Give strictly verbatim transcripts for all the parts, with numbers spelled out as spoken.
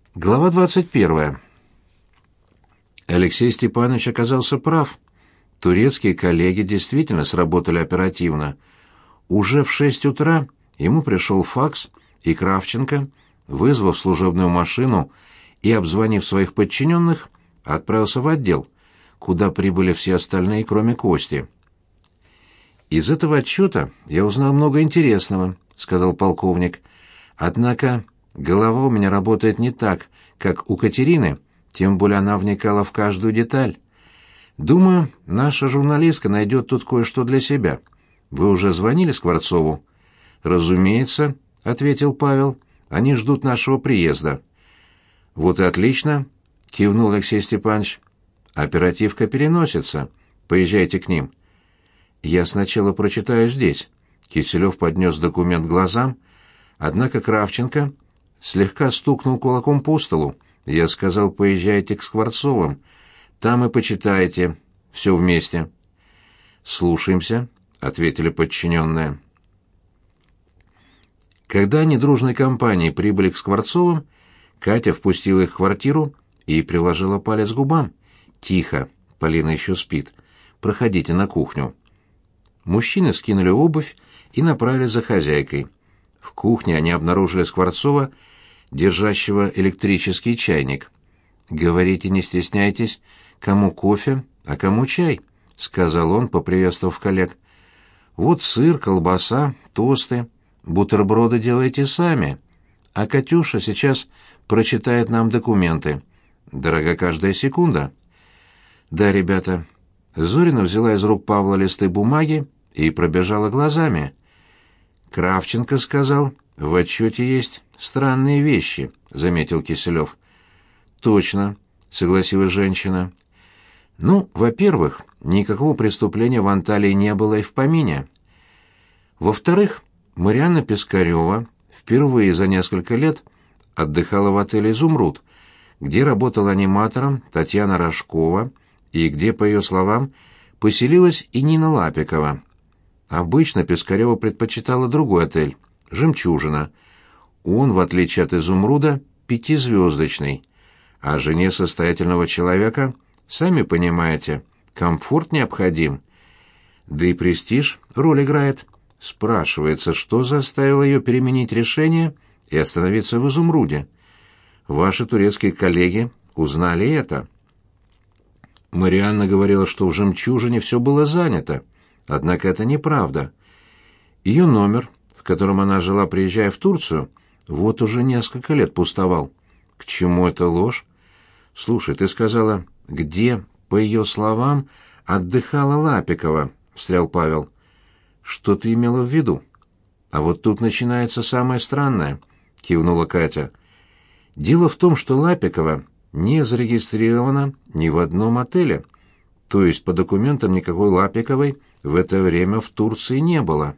Глава двадцать первая. Алексей Степанович оказался прав. Турецкие коллеги действительно сработали оперативно. Уже в шесть утра ему пришел факс, и Кравченко, вызвав служебную машину и обзвонив своих подчиненных, отправился в отдел, куда прибыли все остальные, кроме Кости. «Из этого отчета я узнал много интересного», — сказал полковник. «Однако голова у меня работает не так, как у Катерины, тем более она вникала в каждую деталь. Думаю, наша журналистка найдет тут кое-что для себя. Вы уже звонили Скворцову?» «Разумеется», — ответил Павел. «Они ждут нашего приезда». «Вот и отлично», — кивнул Алексей Степанович. «Оперативка переносится. Поезжайте к ним». «Я сначала прочитаю здесь». Киселев поднес документ глазам, однако Кравченко слегка стукнул кулаком по столу. «Я сказал, поезжайте к Скворцовым. Там и почитайте. Все вместе». «Слушаемся», — ответили подчиненные. Когда они дружной компанией прибыли к Скворцовым, Катя впустила их в квартиру и приложила палец к губам. «Тихо, Полина еще спит. Проходите на кухню». Мужчины скинули обувь и направились за хозяйкой. В кухне они обнаружили Скворцова, держащего электрический чайник. «Говорите, не стесняйтесь, кому кофе, а кому чай», — сказал он, поприветствовав коллег. «Вот сыр, колбаса, тосты, бутерброды делайте сами, а Катюша сейчас прочитает нам документы. Дорога каждая секунда». «Да, ребята». Зорина взяла из рук Павла листы бумаги и пробежала глазами. «Кравченко сказал, в отчете есть странные вещи», — заметил Киселев. «Точно», — согласилась женщина. «Ну, во-первых, никакого преступления в Анталии не было и в помине. Во-вторых, Марианна Пискарева впервые за несколько лет отдыхала в отеле «Изумруд», где работала аниматором Татьяна Рожкова и где, по ее словам, поселилась и Нина Лапикова. Обычно Пискарева предпочитала другой отель — «Жемчужина». Он, в отличие от «Изумруда», пятизвездочный. А жене состоятельного человека, сами понимаете, комфорт необходим. Да и престиж роль играет. Спрашивается, что заставило ее переменить решение и остановиться в «Изумруде». Ваши турецкие коллеги узнали это. Марианна говорила, что в «Жемчужине» все было занято. Однако это неправда. Ее номер, в котором она жила, приезжая в Турцию, вот уже несколько лет пустовал. К чему эта ложь? Слушай, ты сказала, где, по ее словам, отдыхала Лапикова, — встрял Павел. Что ты имела в виду? А вот тут начинается самое странное, — кивнула Катя. Дело в том, что Лапикова не зарегистрирована ни в одном отеле. То есть по документам никакой Лапиковой в это время в Турции не было.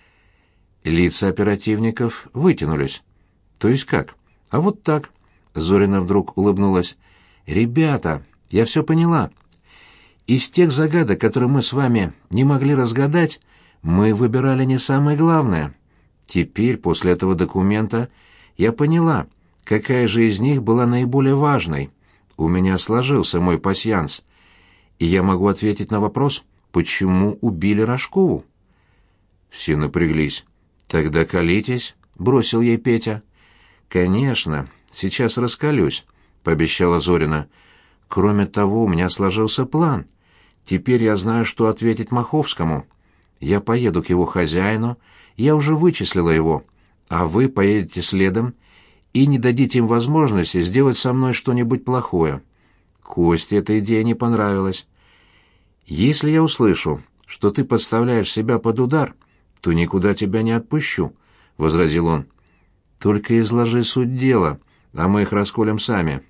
Лица оперативников вытянулись. То есть как? А вот так. Зорина вдруг улыбнулась. «Ребята, я все поняла. Из тех загадок, которые мы с вами не могли разгадать, мы выбирали не самое главное. Теперь, после этого документа, я поняла, какая же из них была наиболее важной. У меня сложился мой пасьянс. И я могу ответить на вопрос, почему убили Рожкову». Все напряглись. «Тогда колитесь», — бросил ей Петя. «Конечно, сейчас раскалюсь», — пообещала Зорина. «Кроме того, у меня сложился план. Теперь я знаю, что ответить Маховскому. Я поеду к его хозяину, я уже вычислила его, а вы поедете следом и не дадите им возможности сделать со мной что-нибудь плохое». Косте эта идея не понравилась. «Если я услышу, что ты подставляешь себя под удар, то никуда тебя не отпущу», — возразил он. «Только изложи суть дела, а мы их расколем сами».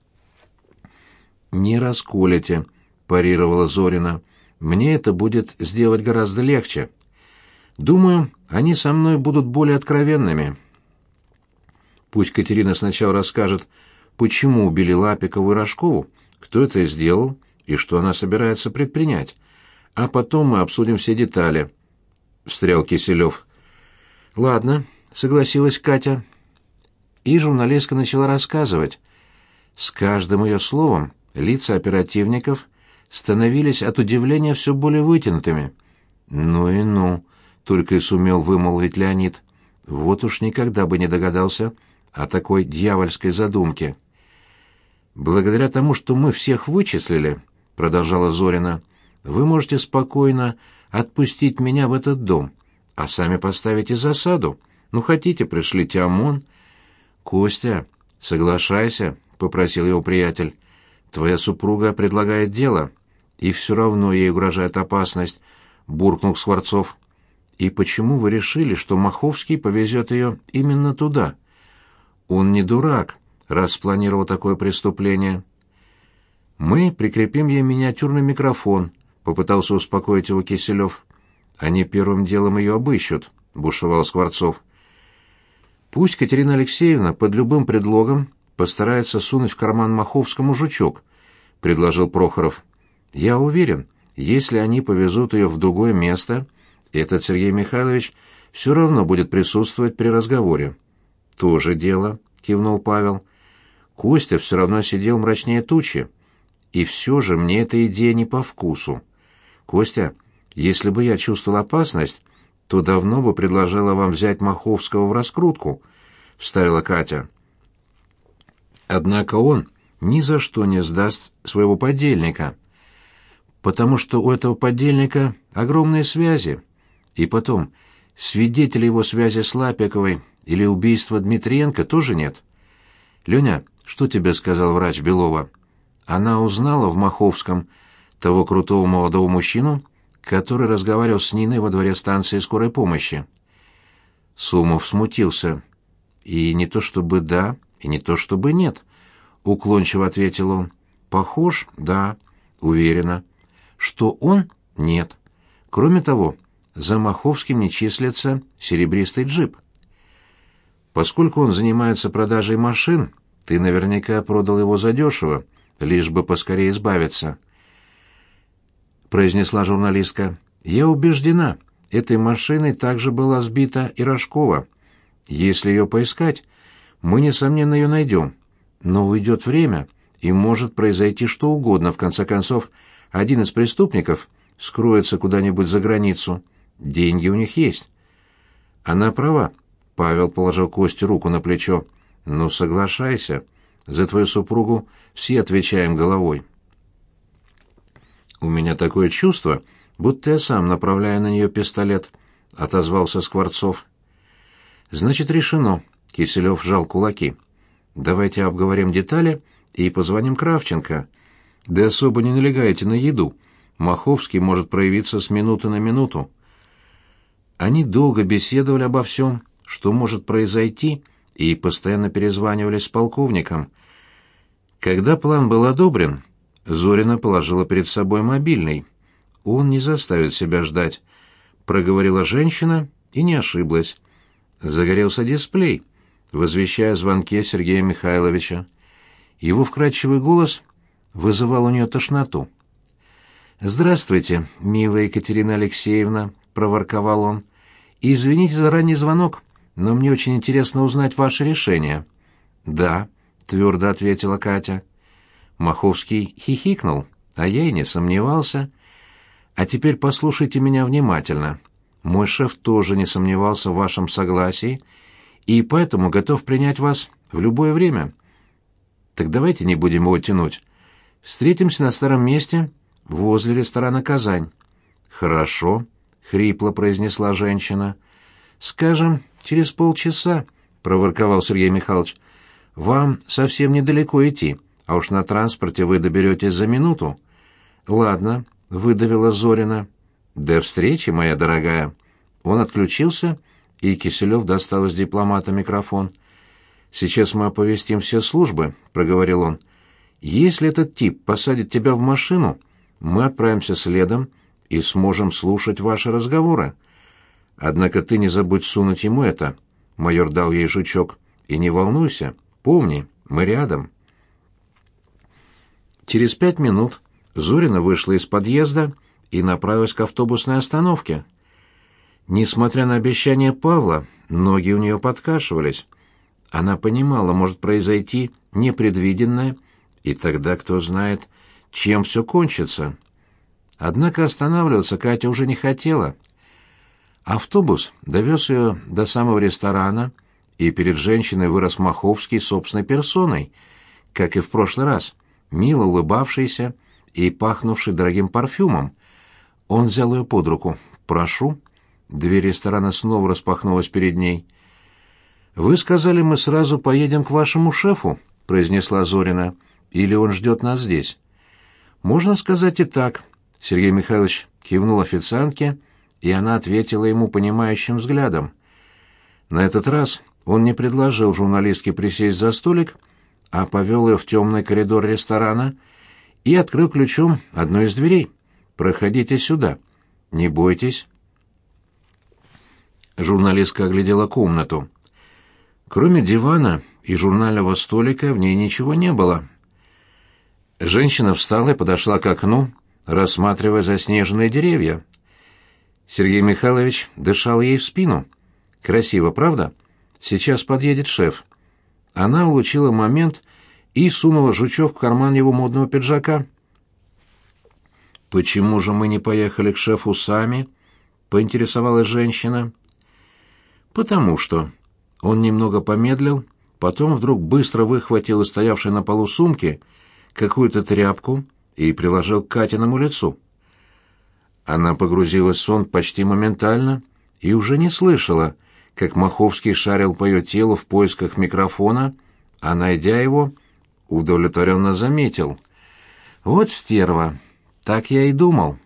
«Не расколете», — парировала Зорина. «Мне это будет сделать гораздо легче. Думаю, они со мной будут более откровенными. Пусть Катерина сначала расскажет, почему убили Лапикову и Рожкову, кто это сделал и что она собирается предпринять. А потом мы обсудим все детали», — встрял Киселев. «Ладно», — согласилась Катя. И журналистка начала рассказывать, С каждым ее словом лица оперативников становились от удивления все более вытянутыми. «Ну и ну», — только и сумел вымолвить Леонид. «Вот уж никогда бы не догадался о такой дьявольской задумке». «Благодаря тому, что мы всех вычислили», — продолжала Зорина, — «вы можете спокойно отпустить меня в этот дом, а сами поставите засаду. Ну, хотите, пришлите ОМОН». «Костя, соглашайся», — попросил его приятель. «Твоя супруга предлагает дело, и все равно ей угрожает опасность», — буркнул Скворцов. «И почему вы решили, что Маховский повезет ее именно туда? Он не дурак, раз спланировал такое преступление». «Мы прикрепим ей миниатюрный микрофон», — попытался успокоить его Киселев. «Они первым делом ее обыщут», — бушевал Скворцов. «Пусть Катерина Алексеевна под любым предлогом постарается сунуть в карман Маховскому жучок», — предложил Прохоров. «Я уверен, если они повезут ее в другое место, этот Сергей Михайлович все равно будет присутствовать при разговоре». «То же дело», — кивнул Павел. «Костя все равно сидел мрачнее тучи. И все же мне эта идея не по вкусу. Костя, если бы я чувствовал опасность, то давно бы предложила вам взять Маховского в раскрутку», — вставила Катя. «Однако он ни за что не сдаст своего подельника, потому что у этого подельника огромные связи. И потом, свидетелей его связи с Лапиковой или убийства Дмитриенко тоже нет. Леня, что тебе сказал врач Белова? Она узнала в Маховском того крутого молодого мужчину, который разговаривал с Ниной во дворе станции скорой помощи». Сумов смутился. «И не то чтобы да, и не то чтобы нет», — уклончиво ответил он. «Похож? Да. Уверена. Что он? Нет. Кроме того, за Маховским не числится серебристый джип. Поскольку он занимается продажей машин, ты наверняка продал его задешево, лишь бы поскорее избавиться», — произнесла журналистка. «Я убеждена, этой машиной также была сбита и Рожкова. Если ее поискать, мы, несомненно, ее найдем. Но уйдет время, и может произойти что угодно. В конце концов, один из преступников скроется куда-нибудь за границу. Деньги у них есть». «Она права», — Павел положил Косте руку на плечо. «Ну, соглашайся. За твою супругу все отвечаем головой». «У меня такое чувство, будто я сам направляю на нее пистолет», — отозвался Скворцов. «Значит, решено», — Киселев сжал кулаки. «Давайте обговорим детали и позвоним Кравченко. Да особо не налегайте на еду. Маховский может проявиться с минуты на минуту». Они долго беседовали обо всем, что может произойти, и постоянно перезванивались с полковником. Когда план был одобрен, Зорина положила перед собой мобильный. «Он не заставит себя ждать», — проговорила женщина и не ошиблась. Загорелся дисплей, возвещая о звонке Сергея Михайловича. Его вкрадчивый голос вызывал у нее тошноту. «Здравствуйте, милая Екатерина Алексеевна», — проворковал он. «Извините за ранний звонок, но мне очень интересно узнать ваше решение». «Да», — твердо ответила Катя. Маховский хихикнул, а я и не сомневался. «А теперь послушайте меня внимательно. Мой шеф тоже не сомневался в вашем согласии и поэтому готов принять вас в любое время. Так давайте не будем его тянуть. Встретимся на старом месте возле ресторана «Казань». «Хорошо», — хрипло произнесла женщина. «Скажем, через полчаса», — проворковал Сергей Михайлович. «Вам совсем недалеко идти, а уж на транспорте вы доберетесь за минуту». «Ладно», — выдавила Зорина. «До встречи, моя дорогая». Он отключился, и Киселев достал из дипломата микрофон. «Сейчас мы оповестим все службы», — проговорил он. «Если этот тип посадит тебя в машину, мы отправимся следом и сможем слушать ваши разговоры. Однако ты не забудь сунуть ему это», — майор дал ей жучок. «И не волнуйся, помни, мы рядом». Через пять минут Зорина вышла из подъезда и направилась к автобусной остановке. Несмотря на обещание Павла, ноги у нее подкашивались. Она понимала, может произойти непредвиденное И тогда кто знает, чем все кончится. Однако останавливаться Катя уже не хотела. Автобус довез ее до самого ресторана, и перед женщиной вырос Маховский собственной персоной, как и в прошлый раз, мило улыбавшийся и пахнувший дорогим парфюмом. Он взял ее под руку. «Прошу». Дверь ресторана снова распахнулась перед ней. «Вы сказали, мы сразу поедем к вашему шефу», — произнесла Зорина. «Или он ждет нас здесь?» «Можно сказать и так», — Сергей Михайлович кивнул официантке, и она ответила ему понимающим взглядом. На этот раз он не предложил журналистке присесть за столик, а повел ее в темный коридор ресторана и открыл ключом одну из дверей. «Проходите сюда. Не бойтесь». Журналистка оглядела комнату. Кроме дивана и журнального столика в ней ничего не было. Женщина встала и подошла к окну, рассматривая заснеженные деревья. Сергей Михайлович дышал ей в спину. «Красиво, правда? Сейчас подъедет шеф». Она улучила момент и сунула жучок в карман его модного пиджака. «Почему же мы не поехали к шефу сами?» — поинтересовалась женщина. «Потому что...» Он немного помедлил, потом вдруг быстро выхватил из стоявшей на полу сумки какую-то тряпку и приложил к Катиному лицу. Она погрузилась в сон почти моментально и уже не слышала, как Маховский шарил по ее телу в поисках микрофона, а, найдя его, удовлетворенно заметил. «Вот стерва, так я и думал».